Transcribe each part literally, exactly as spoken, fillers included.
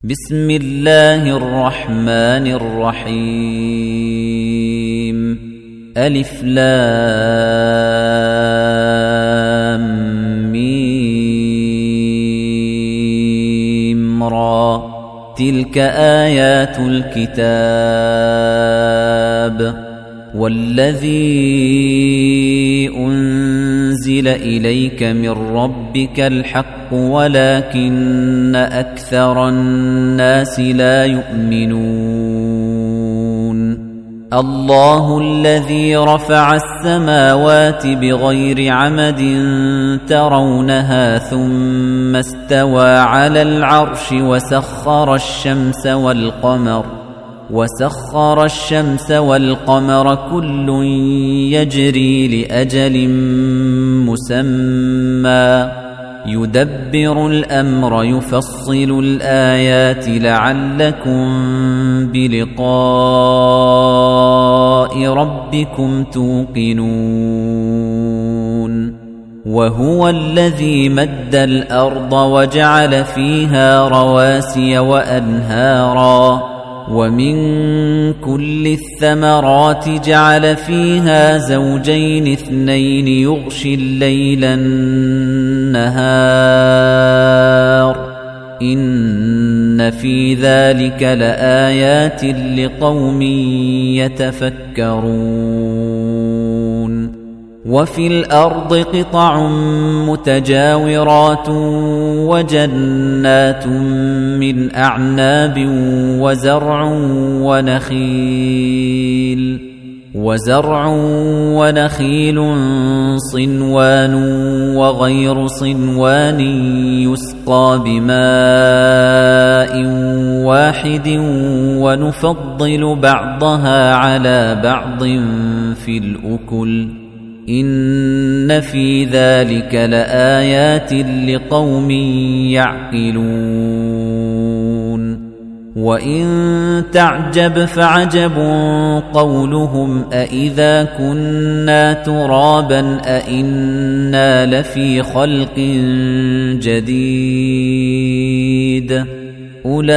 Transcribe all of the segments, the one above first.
بسم الله الرحمن الرحيم ألف لام ميم را تلك آيات الكتاب والذي أنزل إليك من ربك الحق ولكن أكثر الناس لا يؤمنون الله الذي رفع السماوات بغير عمد ترونها ثم استوى على العرش وسخر الشمس والقمر وسخر الشمس والقمر كل يجري لأجل مسمى يدبر الأمر يفصل الآيات لعلكم بلقاء ربكم توقنون وهو الذي مد الأرض وجعل فيها رواسي وأنهارا ومن كل الثمرات جعل فيها زوجين اثنين يغشي الليل النهار إن في ذلك لآيات لقوم يتفكرون وفي الأرض قطع متجاورات وجنات من أعناب وزرع ونخيل وزرع ونخيل صنوان وغير صنوان يسقى بماء واحد ونفضل بعضها على بعض في الأكل إن في ذلك لآيات لقوم يعقلون وإن تعجب فعجب قولهم أإذا كنا ترابا أإنا لفي خلق جديد أولئك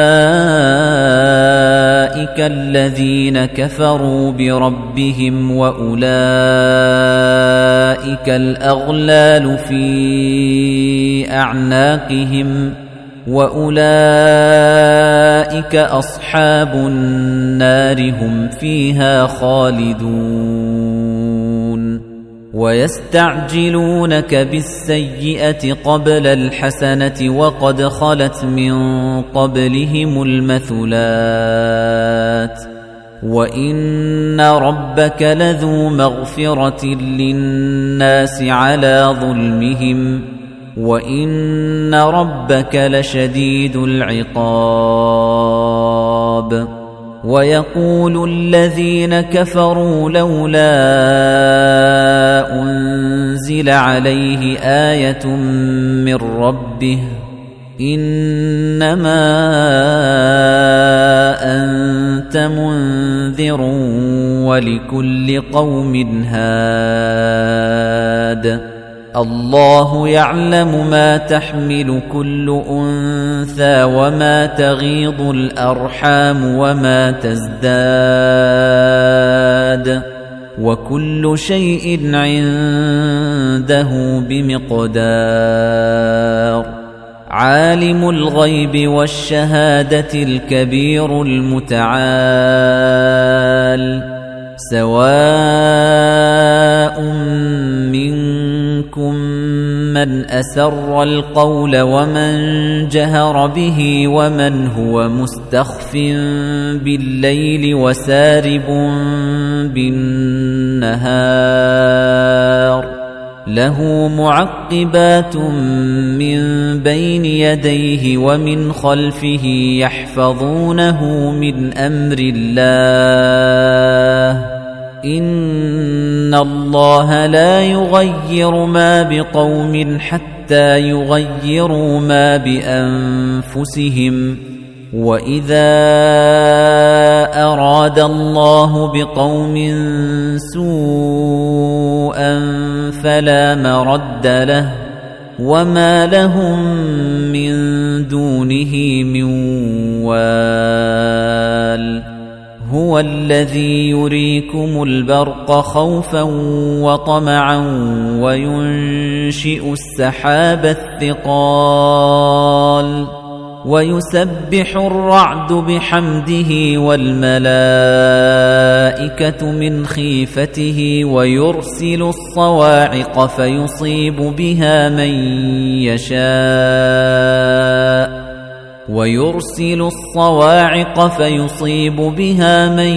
الذين كفروا بربهم وأولئك الأغلال في أعناقهم وأولئك أصحاب النار هم فيها خالدون ويستعجلونك بالسيئة قبل الحسنة وقد خلت من قبلهم المثلات وإن ربك لذو مغفرة للناس على ظلمهم وإن ربك لشديد العقاب ويقول الذين كفروا لولا أنزل عليه آية من ربه إنما أنت منذر ولكل قوم هاد الله يعلم ما تحمل كل أنثى وما تغيض الأرحام وما تزداد وكل شيء عنده بمقدار عالم الغيب والشهادة الكبير المتعال سواء منكم من أسر القول ومن جهر به ومن هو مستخف بالليل وسارب بالنهار له معقبات من بين يديه ومن خلفه يحفظونه من أمر الله إن الله لا يغير ما بقوم حتى يغيروا ما بأنفسهم وَإِذَا أَرَادَ اللَّهُ بِقَوْمٍ سُوءًا فَلَا مَرَدَّ لَهُ وَمَا لَهُم مِّن دونه من وال هو الذي يريكم البرق خوفا وطمعا وينشئ السحاب الثقال ويسبح الرعد بحمده والملائكة من خيفته ويرسل الصواعق فيصيب بها من يشاء ويرسل الصواعق فيصيب بها من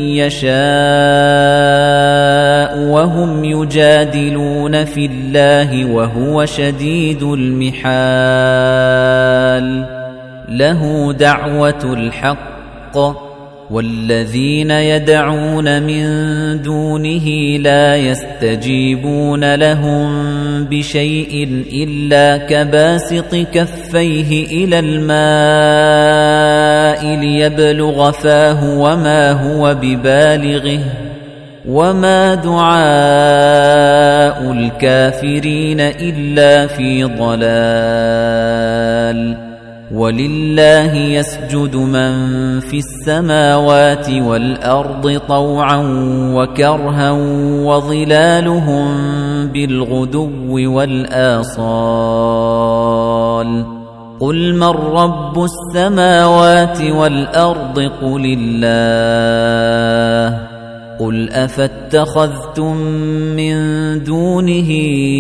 يشاء وهم يجادلون في الله وهو شديد المحال له دعوة الحق والذين يدعون من دونه لا يستجيبون لهم بشيء إلا كباسط كفيه إلى الماء ليبلغ فاه وما هو ببالغه وما دعاء الكافرين إلا في ضلال ولله يسجد من في السماوات والأرض طوعا وكرها وظلالهم بالغدو والآصال قل من رب السماوات والأرض قل الله قل أفاتخذتم من دونه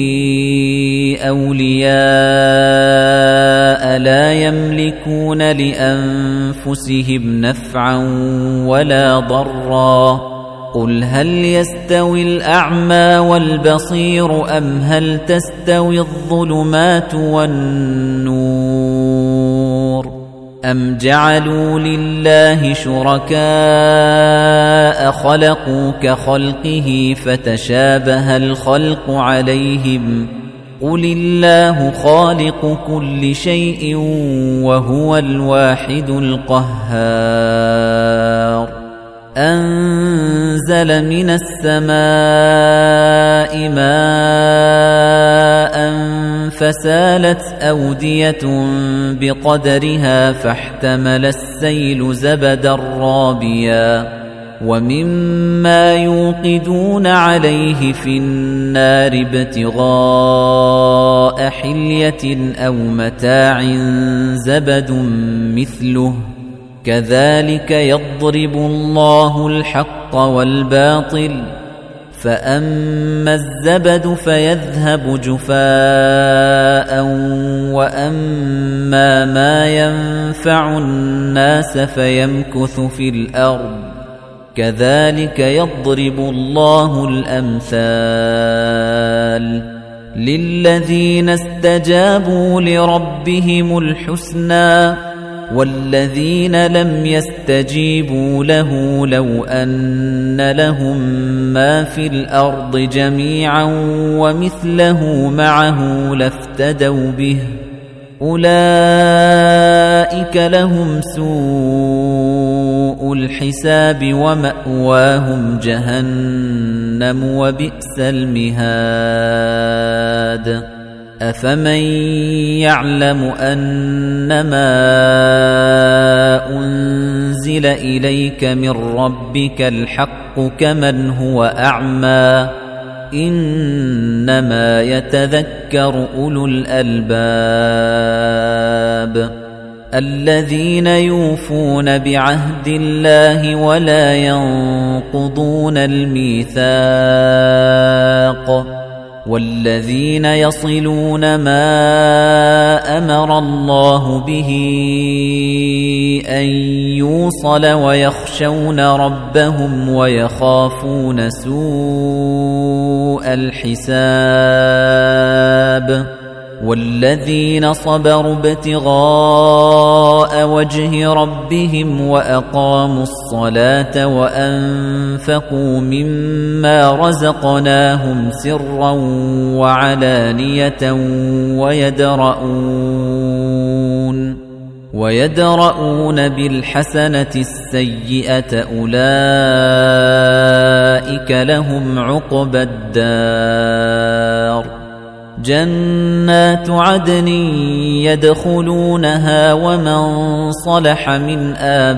أولياء لا يملكون لأنفسهم نفعا ولا ضرا قل هل يستوي الأعمى والبصير أم هل تستوي الظلمات والنور أم جعلوا لله شركاء خلقوا كخلقه فتشابه الخلق عليهم قل الله خالق كل شيء وهو الواحد القهار أنزل من السماء ماء فسالت أودية بقدرها فاحتمل السيل زبدا رابيا ومما يوقدون عليه في النار ابتغاء حلية أو متاع زبد مثله كذلك يضرب الله الحق والباطل فأما الزبد فيذهب جفاء وأما ما ينفع الناس فيمكث في الأرض كذلك يضرب الله الأمثال للذين استجابوا لربهم الحسنى والذين لم يستجيبوا له لو أن لهم ما في الأرض جميعا ومثله معه لافتدوا به أولئك لهم سوء الحساب ومأواهم جهنم وبئس المهاد أفمن يعلم أنما أنزل إليك من ربك الحق كمن هو أعمى إنما يتذكر أولو الألباب الذين يوفون بعهد الله ولا ينقضون الميثاق والذين يصلون ما أمر الله به أن يوصل ويخشون ربهم ويخافون سوء الحساب والذين صبروا ابتغاء وجه ربهم وأقاموا الصلاة وأنفقوا مما رزقناهم سرا وعلانية ويدرؤون ويدرؤون بالحسنة السيئة أولئك لهم عقبى الدار جنات عدن يدخلونها ومن صلح من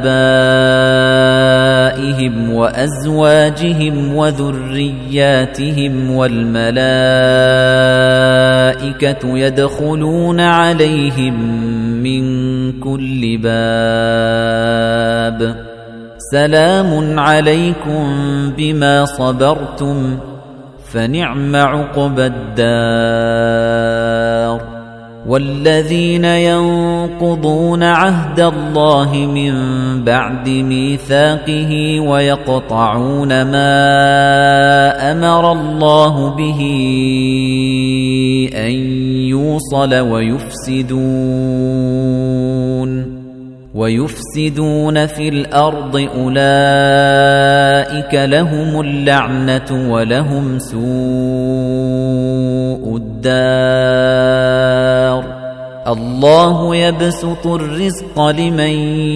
آبائهم وأزواجهم وذرياتهم والملائكة يدخلون عليهم من كل باب سلام عليكم بما صبرتم فنعم عقبى الدار والذين ينقضون عهد الله من بعد ميثاقه ويقطعون ما أمر الله به أن يوصل ويفسدون ويفسدون في الأرض أولئك لهم اللعنة ولهم سوء الدار الله يبسط الرزق لمن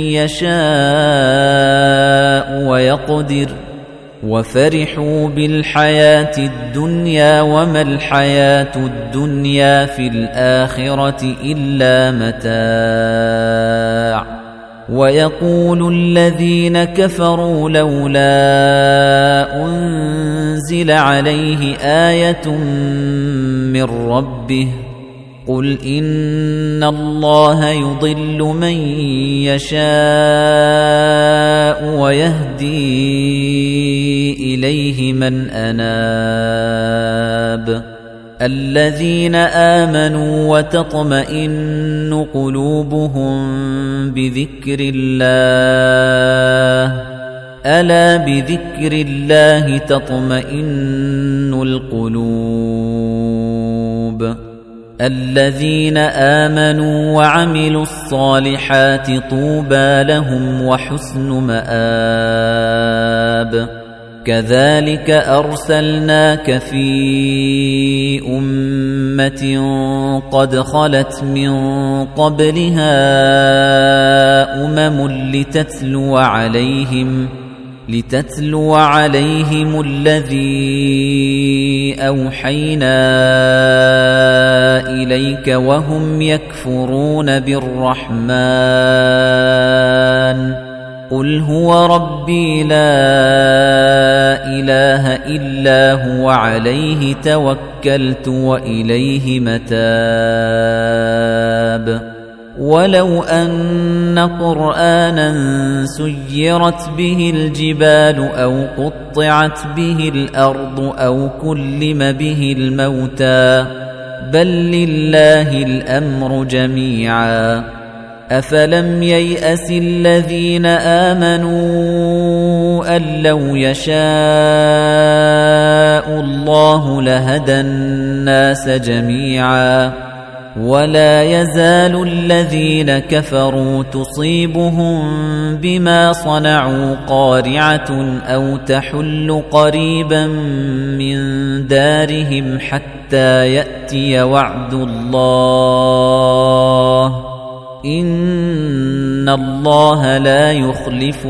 يشاء ويقدر وفرحوا بالحياة الدنيا وما الحياة الدنيا في الآخرة إلا متاع ويقول الذين كفروا لولا أنزل عليه آية من ربه قل إن الله يضل من يشاء ويهدي إليه من أناب الذين آمنوا وتطمئن قلوبهم بذكر الله ألا بذكر الله تطمئن القلوب الذين آمنوا وعملوا الصالحات طوبى لهم وحسن مآب كذلك أرسلناك في أمة قد خلت من قبلها أمم لتتلو عليهم لتتلو عليهم الذي أوحينا إليك وهم يكفرون بالرحمن قل هو ربي لا إله إلا هو عليه توكلت وإليه متاب ولو أن قرآنا سيرت به الجبال أو قطعت به الأرض أو كلم به الموتى بل لله الأمر جميعا أفلم ييأس الذين آمنوا أن لو يشاء الله لهدى الناس جميعا ولا يزال الذين كفروا تصيبهم بما صنعوا قارعة أو تحل قريبا من دارهم حتى يأتي وعد الله إن الله لا يخلف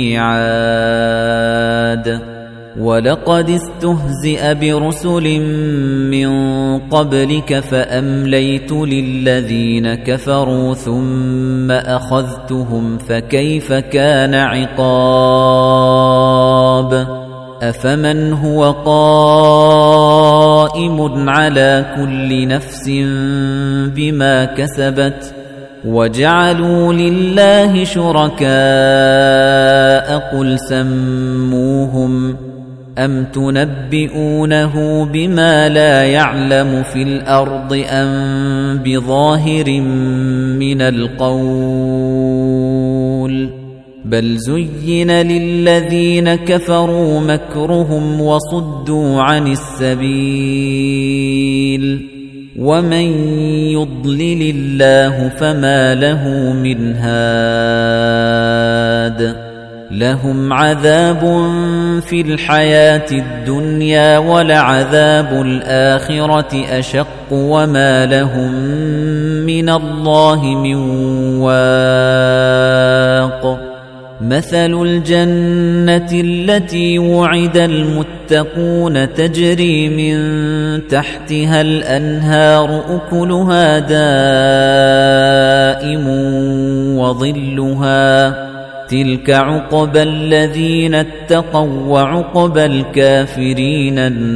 الميعاد ولقد استهزئ برسل من قبلك فأمليت للذين كفروا ثم أخذتهم فكيف كان عقاب أفمن هو قائم على كل نفس بما كسبت وجعلوا لله شركاء قل سموهم أم تنبئونه بما لا يعلم في الأرض أم بظاهر من القول بل زين للذين كفروا مكرهم وصدوا عن السبيل ومن يضلل الله فما له من هاد لهم عذاب في الحياة الدنيا ولعذاب الآخرة أشق وما لهم من الله من واق مثل الجنة التي وعد المتقون تجري من تحتها الأنهار أكلها دائم وظلها تلك عقبى الذين اتقوا وعقبى الكافرين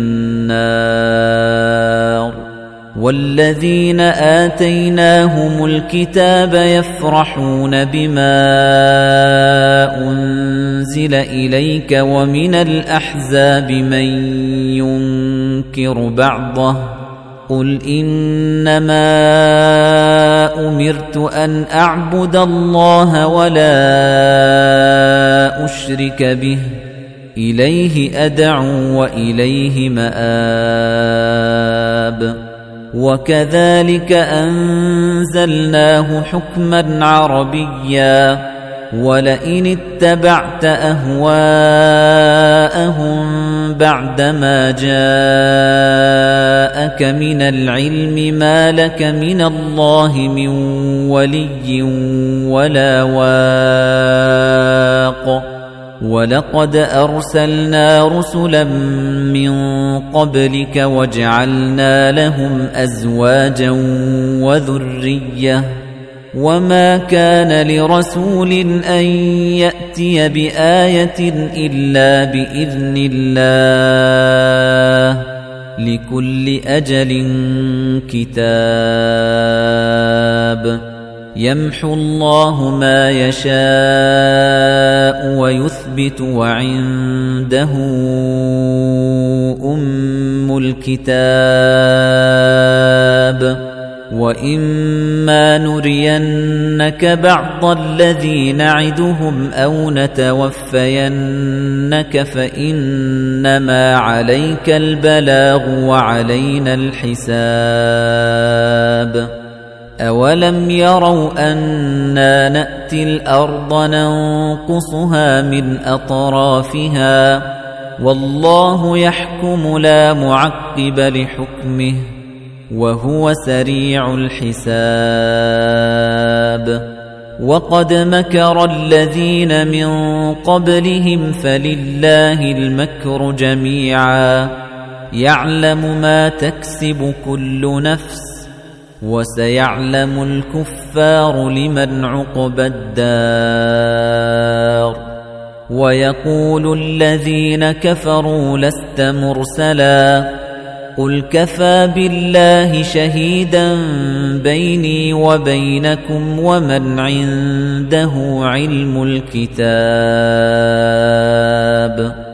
النار والذين آتيناهم الكتاب يفرحون بما أنزل إليك ومن الأحزاب من ينكر بعضه قل إنما أمرت أن أعبد الله ولا أشرك به إليه أدعو وإليه مآب وكذلك أنزلناه حكما عربيا ولئن اتبعت أهواءهم بعدما جاءك من العلم ما لك من الله من ولي ولا واق ولقد أرسلنا رسلا من قبلك وجعلنا لهم أزواجا وذرية وما كان لرسول أن يأتي بآية إلا بإذن الله لكل أجل كتاب يمحو الله ما يشاء ويثبت وعنده أم الكتاب وإما نرينك بعض الذي نعدهم أو نتوفينك فإنما عليك البلاغ وعلينا الحساب أولم يروا أنا نأتي الأرض ننقصها من أطرافها والله يحكم لا معقب لحكمه وهو سريع الحساب وقد مكر الذين من قبلهم فلله المكر جميعا يعلم ما تكسب كل نفس وسيعلم الكفار لمن عقبى الدار ويقول الذين كفروا لست مرسلا قل كفى بالله شهيدا بيني وبينكم ومن عنده علم الكتاب